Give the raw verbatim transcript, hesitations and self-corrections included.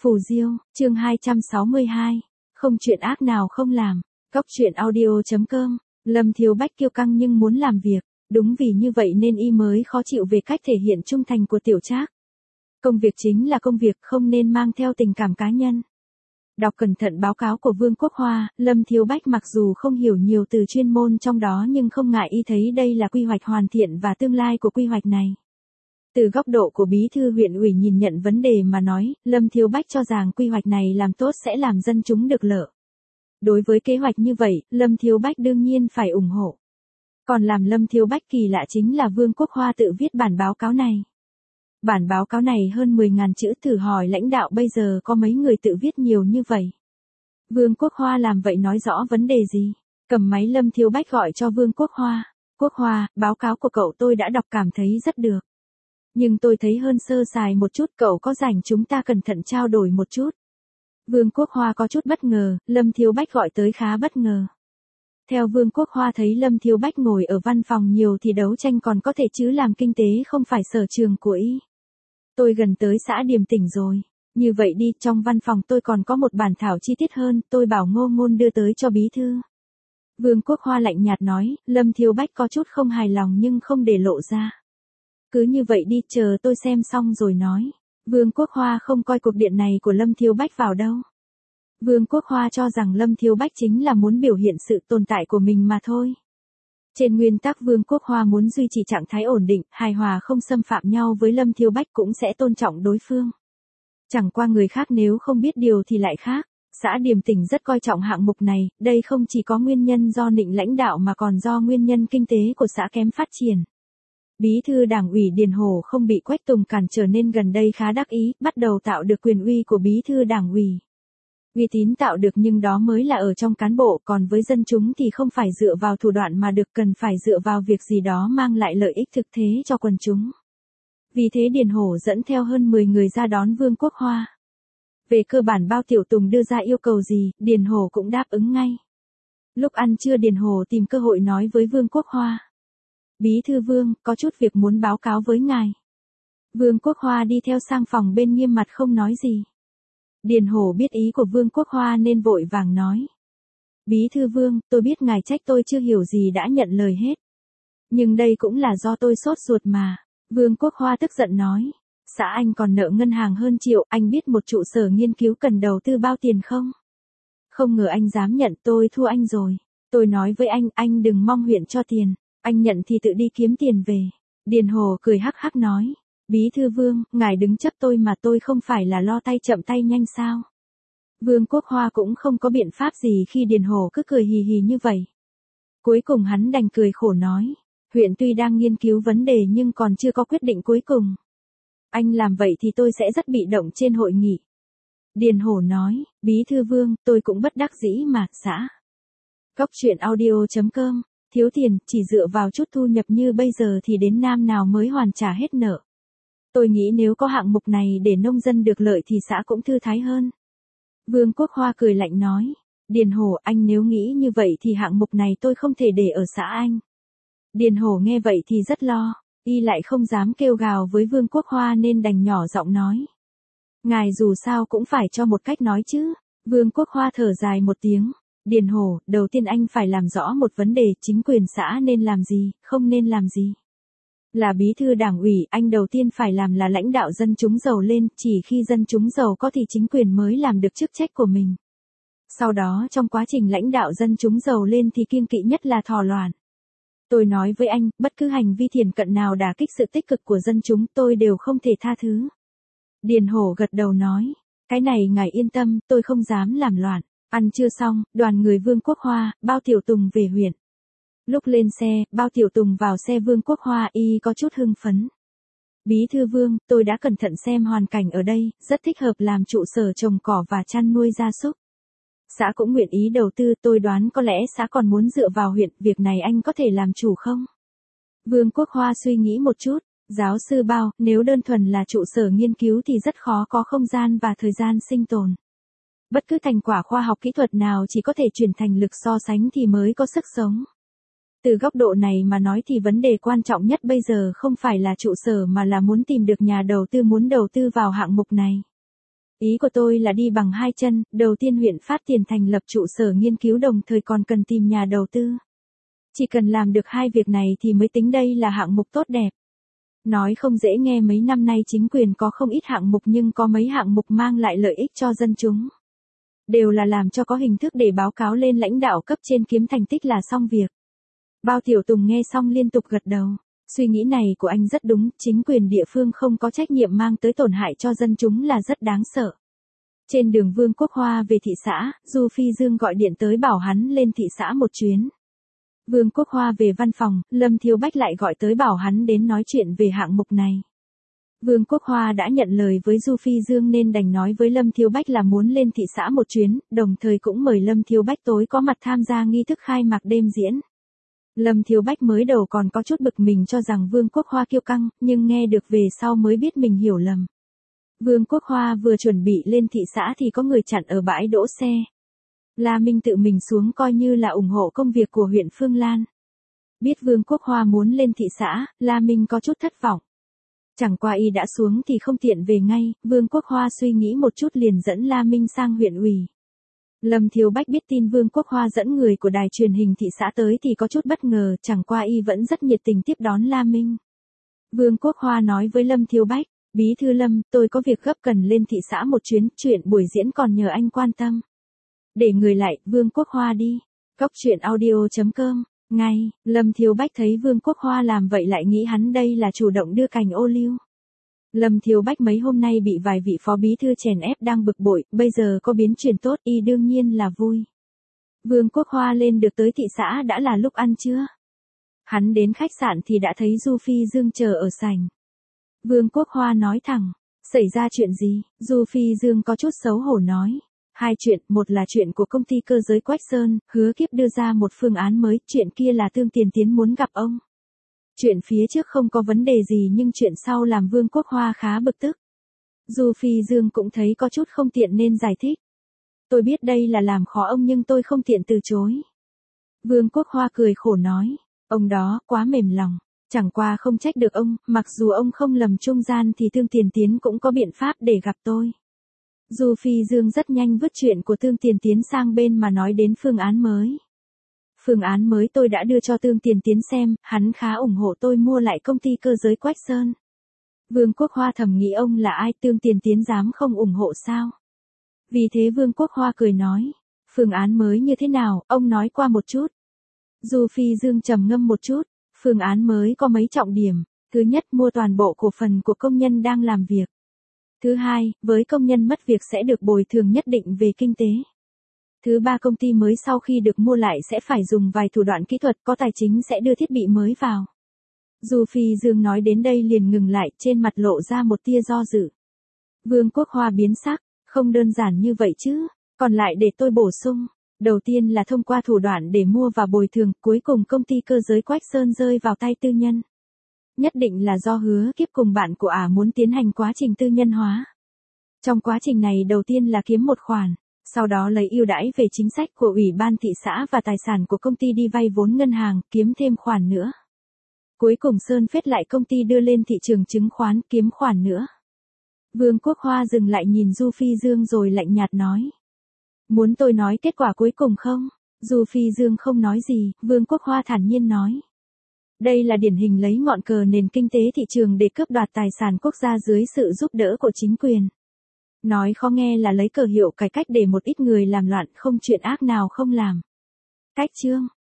Phù Diêu, chương hai trăm sáu mươi hai. Không chuyện ác nào không làm. Cóc truyện audio.com. Lâm Thiếu Bách kiêu căng nhưng muốn làm việc. Đúng vì như vậy nên y mới khó chịu về cách thể hiện trung thành của Tiểu Trác. Công việc chính là công việc, không nên mang theo tình cảm cá nhân. Đọc cẩn thận báo cáo của Vương Quốc Hoa, Lâm Thiếu Bách mặc dù không hiểu nhiều từ chuyên môn trong đó nhưng không ngại y thấy đây là quy hoạch hoàn thiện và tương lai của quy hoạch này. Từ góc độ của bí thư huyện ủy nhìn nhận vấn đề mà nói, Lâm Thiếu Bách cho rằng quy hoạch này làm tốt sẽ làm dân chúng được lợi. Đối với kế hoạch như vậy, Lâm Thiếu Bách đương nhiên phải ủng hộ. Còn làm Lâm Thiếu Bách kỳ lạ chính là Vương Quốc Hoa tự viết bản báo cáo này. Bản báo cáo này hơn mười nghìn chữ, thử hỏi lãnh đạo bây giờ có mấy người tự viết nhiều như vậy. Vương Quốc Hoa làm vậy nói rõ vấn đề gì? Cầm máy Lâm Thiếu Bách gọi cho Vương Quốc Hoa. Quốc Hoa, báo cáo của cậu tôi đã đọc cảm thấy rất được. Nhưng tôi thấy hơn sơ sài một chút, cậu có rảnh chúng ta cẩn thận trao đổi một chút. Vương Quốc Hoa có chút bất ngờ, Lâm Thiếu Bách gọi tới khá bất ngờ. Theo Vương Quốc Hoa thấy Lâm Thiếu Bách ngồi ở văn phòng nhiều thì đấu tranh còn có thể chứ làm kinh tế không phải sở trường của y. Tôi gần tới xã Điềm Tỉnh rồi. Như vậy đi, trong văn phòng tôi còn có một bản thảo chi tiết hơn, tôi bảo Ngô Ngôn đưa tới cho bí thư. Vương Quốc Hoa lạnh nhạt nói, Lâm Thiếu Bách có chút không hài lòng nhưng không để lộ ra. Cứ như vậy đi, chờ tôi xem xong rồi nói. Vương Quốc Hoa không coi cuộc điện này của Lâm Thiếu Bách vào đâu. Vương Quốc Hoa cho rằng Lâm Thiếu Bách chính là muốn biểu hiện sự tồn tại của mình mà thôi. Trên nguyên tắc Vương Quốc Hoa muốn duy trì trạng thái ổn định, hài hòa không xâm phạm nhau với Lâm Thiếu Bách cũng sẽ tôn trọng đối phương. Chẳng qua người khác nếu không biết điều thì lại khác. Xã Điềm Tỉnh rất coi trọng hạng mục này, đây không chỉ có nguyên nhân do nịnh lãnh đạo mà còn do nguyên nhân kinh tế của xã kém phát triển. Bí thư Đảng ủy Điền Hổ không bị Quách Tùng cản trở nên gần đây khá đắc ý, bắt đầu tạo được quyền uy của bí thư Đảng ủy. Uy tín tạo được nhưng đó mới là ở trong cán bộ, còn với dân chúng thì không phải dựa vào thủ đoạn mà được, cần phải dựa vào việc gì đó mang lại lợi ích thực tế cho quần chúng. Vì thế Điền Hổ dẫn theo hơn mười người ra đón Vương Quốc Hoa. Về cơ bản Bao Tiểu Tùng đưa ra yêu cầu gì, Điền Hổ cũng đáp ứng ngay. Lúc ăn trưa Điền Hổ tìm cơ hội nói với Vương Quốc Hoa. Bí thư Vương, có chút việc muốn báo cáo với ngài. Vương Quốc Hoa đi theo sang phòng bên nghiêm mặt không nói gì. Điền Hổ biết ý của Vương Quốc Hoa nên vội vàng nói. Bí thư Vương, tôi biết ngài trách tôi chưa hiểu gì đã nhận lời hết. Nhưng đây cũng là do tôi sốt ruột mà. Vương Quốc Hoa tức giận nói. Xã anh còn nợ ngân hàng hơn triệu, anh biết một trụ sở nghiên cứu cần đầu tư bao tiền không? Không ngờ anh dám nhận, tôi thua anh rồi. Tôi nói với anh, anh đừng mong huyện cho tiền. Anh nhận thì tự đi kiếm tiền về. Điền Hổ cười hắc hắc nói. Bí thư Vương, ngài đứng chấp tôi mà tôi không phải là lo tay chậm tay nhanh sao? Vương Quốc Hoa cũng không có biện pháp gì khi Điền Hổ cứ cười hì hì như vậy. Cuối cùng hắn đành cười khổ nói. Huyện tuy đang nghiên cứu vấn đề nhưng còn chưa có quyết định cuối cùng. Anh làm vậy thì tôi sẽ rất bị động trên hội nghị. Điền Hổ nói, Bí thư Vương, tôi cũng bất đắc dĩ mà, xã. Cóc truyện audio.com. Thiếu tiền, chỉ dựa vào chút thu nhập như bây giờ thì đến năm nào mới hoàn trả hết nợ. Tôi nghĩ nếu có hạng mục này để nông dân được lợi thì xã cũng thư thái hơn. Vương Quốc Hoa cười lạnh nói. Điền Hổ, anh nếu nghĩ như vậy thì hạng mục này tôi không thể để ở xã anh. Điền Hổ nghe vậy thì rất lo, y lại không dám kêu gào với Vương Quốc Hoa nên đành nhỏ giọng nói. Ngài dù sao cũng phải cho một cách nói chứ. Vương Quốc Hoa thở dài một tiếng. Điền Hổ, đầu tiên anh phải làm rõ một vấn đề, chính quyền xã nên làm gì, không nên làm gì. Là bí thư Đảng ủy, anh đầu tiên phải làm là lãnh đạo dân chúng giàu lên, chỉ khi dân chúng giàu có thì chính quyền mới làm được chức trách của mình. Sau đó trong quá trình lãnh đạo dân chúng giàu lên thì kiêng kỵ nhất là thò loạn. Tôi nói với anh, bất cứ hành vi thiển cận nào đả kích sự tích cực của dân chúng tôi đều không thể tha thứ. Điền Hổ gật đầu nói, cái này ngài yên tâm, tôi không dám làm loạn. Ăn trưa xong, đoàn người Vương Quốc Hoa, Bao Tiểu Tùng về huyện. Lúc lên xe, Bao Tiểu Tùng vào xe Vương Quốc Hoa y có chút hưng phấn. Bí thư Vương, tôi đã cẩn thận xem hoàn cảnh ở đây, rất thích hợp làm trụ sở trồng cỏ và chăn nuôi gia súc. Xã cũng nguyện ý đầu tư, tôi đoán có lẽ xã còn muốn dựa vào huyện, việc này anh có thể làm chủ không? Vương Quốc Hoa suy nghĩ một chút, giáo sư Bao, nếu đơn thuần là trụ sở nghiên cứu thì rất khó có không gian và thời gian sinh tồn. Bất cứ thành quả khoa học kỹ thuật nào chỉ có thể chuyển thành lực so sánh thì mới có sức sống. Từ góc độ này mà nói thì vấn đề quan trọng nhất bây giờ không phải là trụ sở mà là muốn tìm được nhà đầu tư muốn đầu tư vào hạng mục này. Ý của tôi là đi bằng hai chân, đầu tiên huyện phát tiền thành lập trụ sở nghiên cứu đồng thời còn cần tìm nhà đầu tư. Chỉ cần làm được hai việc này thì mới tính đây là hạng mục tốt đẹp. Nói không dễ nghe, mấy năm nay chính quyền có không ít hạng mục nhưng có mấy hạng mục mang lại lợi ích cho dân chúng. Đều là làm cho có hình thức để báo cáo lên lãnh đạo cấp trên, kiếm thành tích là xong việc. Bao Tiểu Tùng nghe xong liên tục gật đầu. Suy nghĩ này của anh rất đúng, chính quyền địa phương không có trách nhiệm mang tới tổn hại cho dân chúng là rất đáng sợ. Trên đường Vương Quốc Hoa về thị xã, Du Phi Dương gọi điện tới bảo hắn lên thị xã một chuyến. Vương Quốc Hoa về văn phòng, Lâm Thiếu Bách lại gọi tới bảo hắn đến nói chuyện về hạng mục này. Vương Quốc Hoa đã nhận lời với Du Phi Dương nên đành nói với Lâm Thiếu Bách là muốn lên thị xã một chuyến, đồng thời cũng mời Lâm Thiếu Bách tối có mặt tham gia nghi thức khai mạc đêm diễn. Lâm Thiếu Bách mới đầu còn có chút bực mình cho rằng Vương Quốc Hoa kiêu căng, nhưng nghe được về sau mới biết mình hiểu lầm. Vương Quốc Hoa vừa chuẩn bị lên thị xã thì có người chặn ở bãi đỗ xe. La Minh tự mình xuống coi như là ủng hộ công việc của huyện Phương Lan. Biết Vương Quốc Hoa muốn lên thị xã, La Minh có chút thất vọng. Chẳng qua y đã xuống thì không tiện về ngay, Vương Quốc Hoa suy nghĩ một chút liền dẫn La Minh sang huyện ủy. Lâm Thiếu Bách biết tin Vương Quốc Hoa dẫn người của đài truyền hình thị xã tới thì có chút bất ngờ, chẳng qua y vẫn rất nhiệt tình tiếp đón La Minh. Vương Quốc Hoa nói với Lâm Thiếu Bách, Bí thư Lâm, tôi có việc gấp cần lên thị xã một chuyến, chuyện buổi diễn còn nhờ anh quan tâm. Để người lại, Vương Quốc Hoa đi. Cóc truyện audio chấm com. Ngay, Lâm Thiếu Bách thấy Vương Quốc Hoa làm vậy lại nghĩ hắn đây là chủ động đưa cành ô liu. Lâm Thiếu Bách mấy hôm nay bị vài vị phó bí thư chèn ép đang bực bội, bây giờ có biến chuyển tốt y đương nhiên là vui. Vương Quốc Hoa lên được tới thị xã đã là lúc ăn trưa. Hắn đến khách sạn thì đã thấy Du Phi Dương chờ ở sảnh. Vương Quốc Hoa nói thẳng, xảy ra chuyện gì? Du Phi Dương có chút xấu hổ nói. Hai chuyện, một là chuyện của công ty cơ giới Quách Sơn, Hứa Kiếp đưa ra một phương án mới, chuyện kia là Tương Tiền Tiến muốn gặp ông. Chuyện phía trước không có vấn đề gì nhưng chuyện sau làm Vương Quốc Hoa khá bực tức. Du Phi Dương cũng thấy có chút không tiện nên giải thích. Tôi biết đây là làm khó ông nhưng tôi không tiện từ chối. Vương Quốc Hoa cười khổ nói, ông đó quá mềm lòng, chẳng qua không trách được ông, mặc dù ông không lầm trung gian thì Tương Tiền Tiến cũng có biện pháp để gặp tôi. Du Phi Dương rất nhanh vứt chuyện của Tương Tiền Tiến sang bên mà nói đến phương án mới. Phương án mới tôi đã đưa cho Tương Tiền Tiến xem, hắn khá ủng hộ tôi mua lại công ty cơ giới Quách Sơn. Vương Quốc Hoa thầm nghĩ ông là ai, Tương Tiền Tiến dám không ủng hộ sao? Vì thế Vương Quốc Hoa cười nói, phương án mới như thế nào, ông nói qua một chút. Du Phi Dương trầm ngâm một chút, phương án mới có mấy trọng điểm. Thứ nhất, mua toàn bộ cổ phần của công nhân đang làm việc. Thứ hai, với công nhân mất việc sẽ được bồi thường nhất định về kinh tế. Thứ ba, công ty mới sau khi được mua lại sẽ phải dùng vài thủ đoạn kỹ thuật, có tài chính sẽ đưa thiết bị mới vào. Du Phi Dương nói đến đây liền ngừng lại, trên mặt lộ ra một tia do dự. Vương Quốc Hoa biến sắc, không đơn giản như vậy chứ, còn lại để tôi bổ sung. Đầu tiên là thông qua thủ đoạn để mua và bồi thường, cuối cùng công ty cơ giới Quách Sơn rơi vào tay tư nhân. Nhất định là do Hứa Kiếp cùng bạn của ả muốn tiến hành quá trình tư nhân hóa. Trong quá trình này đầu tiên là kiếm một khoản, sau đó lấy ưu đãi về chính sách của ủy ban thị xã và tài sản của công ty đi vay vốn ngân hàng, kiếm thêm khoản nữa. Cuối cùng sơn phết lại công ty đưa lên thị trường chứng khoán, kiếm khoản nữa. Vương Quốc Hoa dừng lại nhìn Du Phi Dương rồi lạnh nhạt nói. Muốn tôi nói kết quả cuối cùng không? Du Phi Dương không nói gì, Vương Quốc Hoa thản nhiên nói. Đây là điển hình lấy ngọn cờ nền kinh tế thị trường để cướp đoạt tài sản quốc gia dưới sự giúp đỡ của chính quyền. Nói khó nghe là lấy cờ hiệu cải cách để một ít người làm loạn, không chuyện ác nào không làm. Cách chương